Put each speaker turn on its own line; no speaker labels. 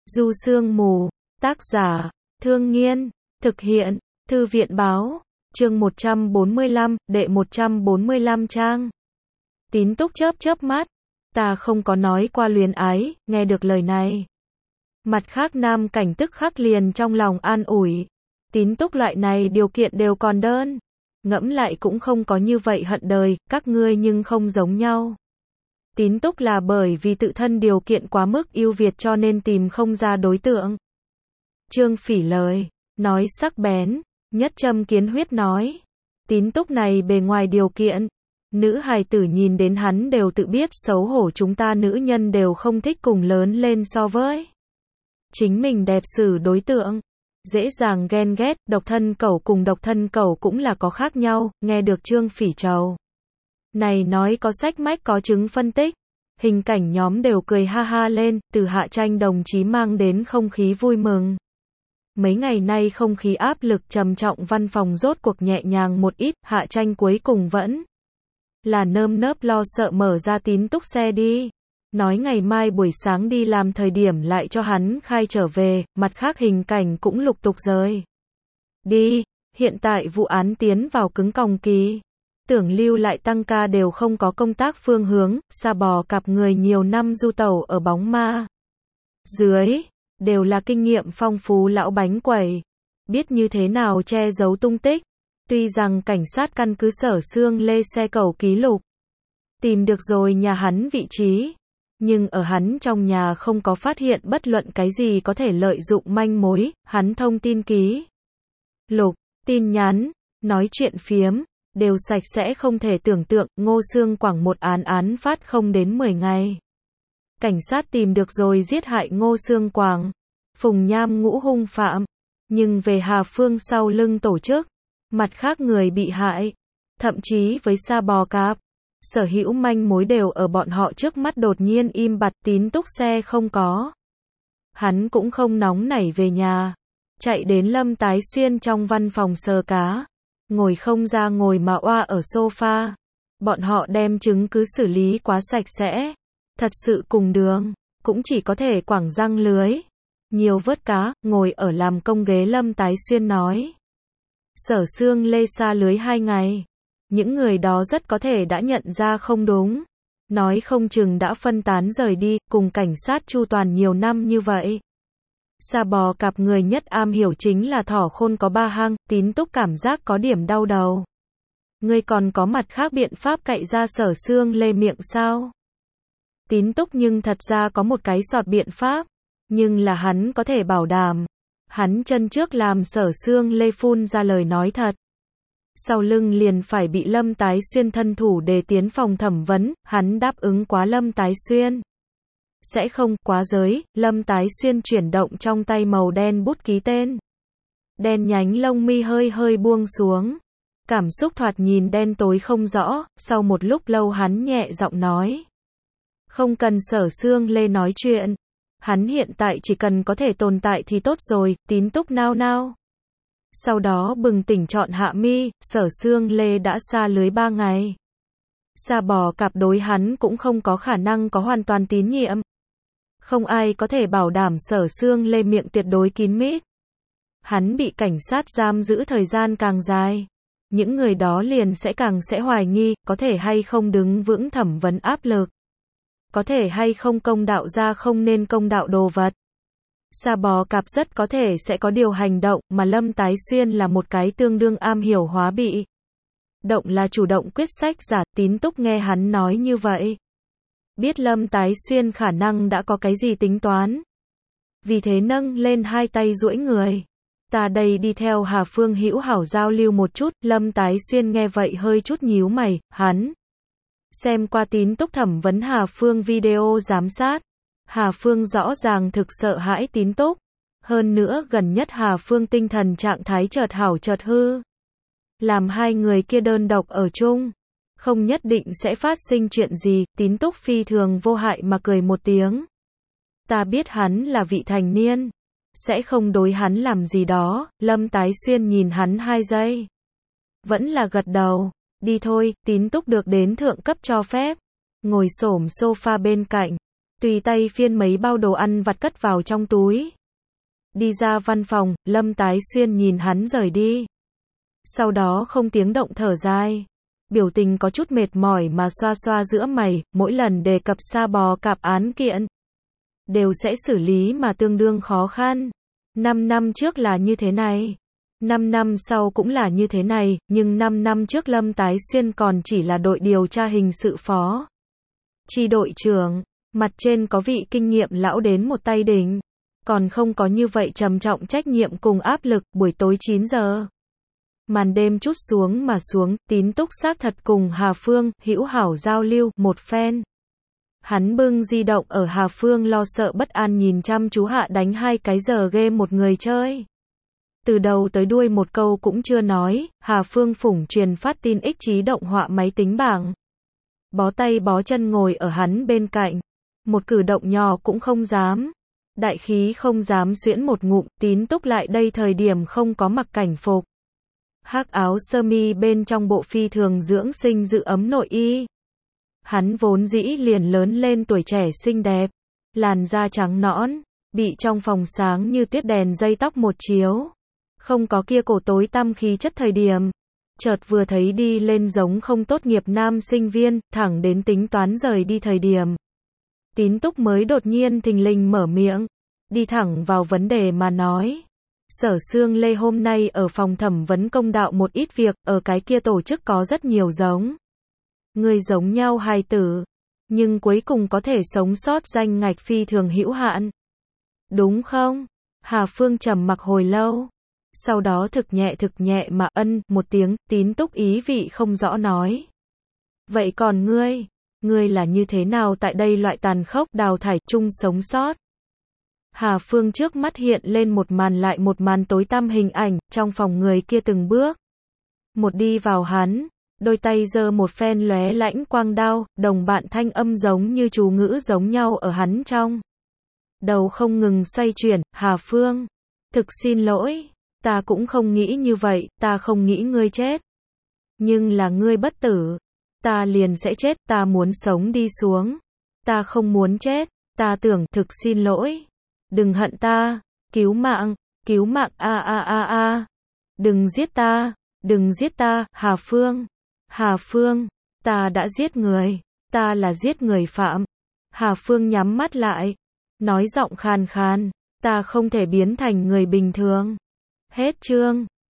Du Sương Mù, tác giả, Thương Nghiên, thực hiện, Thư viện Báo, chương 145, đệ 145 trang. Tín Túc chớp chớp mắt, ta không có nói qua luyến ái, nghe được lời này. Mặt khác Nam Cảnh tức khắc liền trong lòng an ủi. Tín Túc loại này điều kiện đều còn đơn. Ngẫm lại cũng không có như vậy hận đời, các ngươi nhưng không giống nhau. Tín Túc là bởi vì tự thân điều kiện quá mức ưu việt cho nên tìm không ra đối tượng. Trương Phỉ lời, nói sắc bén, nhất châm kiến huyết nói. Tín Túc này bề ngoài điều kiện, nữ hài tử nhìn đến hắn đều tự biết xấu hổ, chúng ta nữ nhân đều không thích cùng lớn lên so với chính mình đẹp xử đối tượng. Dễ dàng ghen ghét, độc thân cẩu cùng độc thân cẩu cũng là có khác nhau, nghe được Trương Phỉ trầu này nói có sách mách có chứng phân tích. Hình cảnh nhóm đều cười ha ha lên, từ Hạ Tranh đồng chí mang đến không khí vui mừng. Mấy ngày nay không khí áp lực trầm trọng văn phòng rốt cuộc nhẹ nhàng một ít, Hạ Tranh cuối cùng vẫn là nơm nớp lo sợ mở ra Tín Túc xe đi. Nói ngày mai buổi sáng đi làm thời điểm lại cho hắn khai trở về, mặt khác hình cảnh cũng lục tục rời đi. Hiện tại vụ án tiến vào cứng còng kỳ. Tưởng lưu lại tăng ca đều không có công tác phương hướng, Sa Bò cặp người nhiều năm du tẩu ở bóng ma dưới, đều là kinh nghiệm phong phú lão bánh quẩy, biết như thế nào che giấu tung tích. Tuy rằng cảnh sát căn cứ Sở Xương Lê xe cẩu ký lục tìm được rồi nhà hắn vị trí, nhưng ở hắn trong nhà không có phát hiện bất luận cái gì có thể lợi dụng manh mối. Hắn thông tin ký lục, tin nhắn, nói chuyện phiếm đều sạch sẽ không thể tưởng tượng. Ngô Xương Quảng một án phát không đến 10 ngày. Cảnh sát tìm được rồi giết hại Ngô Xương Quảng, Phùng Nham ngũ hung phạm, nhưng về Hà Phương sau lưng tổ chức, mặt khác người bị hại, thậm chí với Sa Bò cạp, sở hữu manh mối đều ở bọn họ trước mắt đột nhiên im bặt. Tín Túc xe không có. Hắn cũng không nóng nảy về nhà, chạy đến Lâm Tái Xuyên trong văn phòng sờ cá. Ngồi không ra ngồi mà oa ở sofa. Bọn họ đem chứng cứ xử lý quá sạch sẽ. Thật sự cùng đường, cũng chỉ có thể quẳng răng lưới. Nhiều vớt cá, ngồi ở làm công ghế Lâm Tái Xuyên nói. Sở Xương Lê xa lưới 2 ngày. Những người đó rất có thể đã nhận ra không đúng. Nói không chừng đã phân tán rời đi, cùng cảnh sát chu toàn nhiều năm như vậy. Sa Bò cặp người nhất am hiểu chính là thỏ khôn có 3 hang. Tín Túc cảm giác có điểm đau đầu. Ngươi còn có mặt khác biện pháp cậy ra Sở Xương Lê miệng sao? Tín Túc nhưng thật ra có một cái sọt biện pháp, nhưng là hắn có thể bảo đảm. Hắn chân trước làm Sở Xương Lê phun ra lời nói thật, sau lưng liền phải bị Lâm Tái Xuyên thân thủ để tiến phòng thẩm vấn. Hắn đáp ứng quá Lâm Tái Xuyên sẽ không quá giới. Lâm Tái Xuyên chuyển động trong tay màu đen bút ký tên. Đen nhánh lông mi hơi hơi buông xuống. Cảm xúc thoạt nhìn đen tối không rõ. Sau một lúc lâu hắn nhẹ giọng nói. Không cần Sở Xương Lê nói chuyện. Hắn hiện tại chỉ cần có thể tồn tại thì tốt rồi. Tín Túc nao nao. Sau đó bừng tỉnh chọn hạ mi. Sở Xương Lê đã xa lưới 3 ngày. Sa Bò cặp đối hắn cũng không có khả năng có hoàn toàn tín nhiệm. Không ai có thể bảo đảm Sở Xương Lê miệng tuyệt đối kín mít. Hắn bị cảnh sát giam giữ thời gian càng dài, những người đó liền sẽ càng sẽ hoài nghi, có thể hay không đứng vững thẩm vấn áp lực. Có thể hay không công đạo ra không nên công đạo đồ vật. Sa Bò cặp rất có thể sẽ có điều hành động, mà Lâm Tái Xuyên là một cái tương đương am hiểu hóa bị động là chủ động quyết sách giả. Tín Túc nghe hắn nói như vậy, biết Lâm Tái Xuyên khả năng đã có cái gì tính toán. Vì thế nâng lên hai tay duỗi người. Ta đây đi theo Hà Phương hữu hảo giao lưu một chút. Lâm Tái Xuyên nghe vậy hơi chút nhíu mày. Hắn xem qua Tín Túc thẩm vấn Hà Phương video giám sát. Hà Phương rõ ràng thực sợ hãi Tín Túc. Hơn nữa gần nhất Hà Phương tinh thần trạng thái chợt hảo chợt hư. Làm hai người kia đơn độc ở chung, không nhất định sẽ phát sinh chuyện gì. Tín Túc phi thường vô hại mà cười một tiếng. Ta biết hắn là vị thành niên, sẽ không đối hắn làm gì đó. Lâm Tái Xuyên nhìn hắn 2 giây, vẫn là gật đầu. Đi thôi. Tín Túc được đến thượng cấp cho phép, ngồi xổm sofa bên cạnh. tùy tay phiên mấy bao đồ ăn vặt cất vào trong túi. Đi ra văn phòng, Lâm Tái Xuyên nhìn hắn rời đi. Sau đó không tiếng động thở dài. Biểu tình có chút mệt mỏi mà xoa xoa giữa mày, mỗi lần đề cập Sa Bò Cạp án kiện. Đều sẽ xử lý mà tương đương khó khăn. 5 năm trước là như thế này. 5 năm sau cũng là như thế này, nhưng 5 năm trước Lâm Tái Xuyên còn chỉ là đội điều tra hình sự phó chi đội trưởng, mặt trên có vị kinh nghiệm lão đến một tay đỉnh, còn không có như vậy trầm trọng trách nhiệm cùng áp lực. Buổi tối 9 giờ, màn đêm trút xuống mà xuống, Tín Túc xác thật cùng Hà Phương hữu hảo giao lưu một phen. Hắn bưng di động ở Hà Phương lo sợ bất an nhìn chăm chú hạ đánh 2 cái giờ game một người chơi. Từ đầu tới đuôi một câu cũng chưa nói, Hà Phương phủng truyền phát tin ích trí động họa máy tính bảng. Bó tay bó chân ngồi ở hắn bên cạnh. Một cử động nhỏ cũng không dám. Đại khí không dám xuyễn một ngụm. Tín Túc lại đây thời điểm không có mặc cảnh phục. Hắc áo sơ mi bên trong bộ phi thường dưỡng sinh giữ ấm nội y. Hắn vốn dĩ liền lớn lên tuổi trẻ xinh đẹp. Làn da trắng nõn, bị trong phòng sáng như tuyết đèn dây tóc một chiếu. Không có kia cổ tối tăm khí chất thời điểm. Chợt vừa thấy đi lên giống không tốt nghiệp nam sinh viên, thẳng đến tính toán rời đi thời điểm. Tín Túc mới đột nhiên thình lình mở miệng, đi thẳng vào vấn đề mà nói. Sở Sương Lê hôm nay ở phòng thẩm vấn công đạo một ít việc, ở cái kia tổ chức có rất nhiều giống người giống nhau hài tử, nhưng cuối cùng có thể sống sót danh ngạch phi thường hữu hạn. Đúng không? Hà Phương trầm mặc hồi lâu. Sau đó thực nhẹ mà ân một tiếng. Tín Túc ý vị không rõ nói. Vậy còn ngươi là như thế nào tại đây loại tàn khốc đào thải chung sống sót? Hà Phương trước mắt hiện lên một màn lại một màn tối tăm hình ảnh, trong phòng người kia từng bước một đi vào hắn, đôi tay giơ một phen lóe lãnh quang đao, đồng bạn thanh âm giống như chú ngữ giống nhau ở hắn trong đầu không ngừng xoay chuyển. Hà Phương, thực xin lỗi. Ta cũng không nghĩ như vậy, ta không nghĩ ngươi chết. Nhưng là ngươi bất tử. Ta liền sẽ chết, ta muốn sống đi xuống. Ta không muốn chết, ta tưởng, thực xin lỗi. Đừng hận ta, cứu mạng a. Đừng giết ta, Hà Phương, ta đã giết người, ta là giết người phạm. Hà Phương nhắm mắt lại, nói giọng khàn khàn, ta không thể biến thành người bình thường. Hết chương.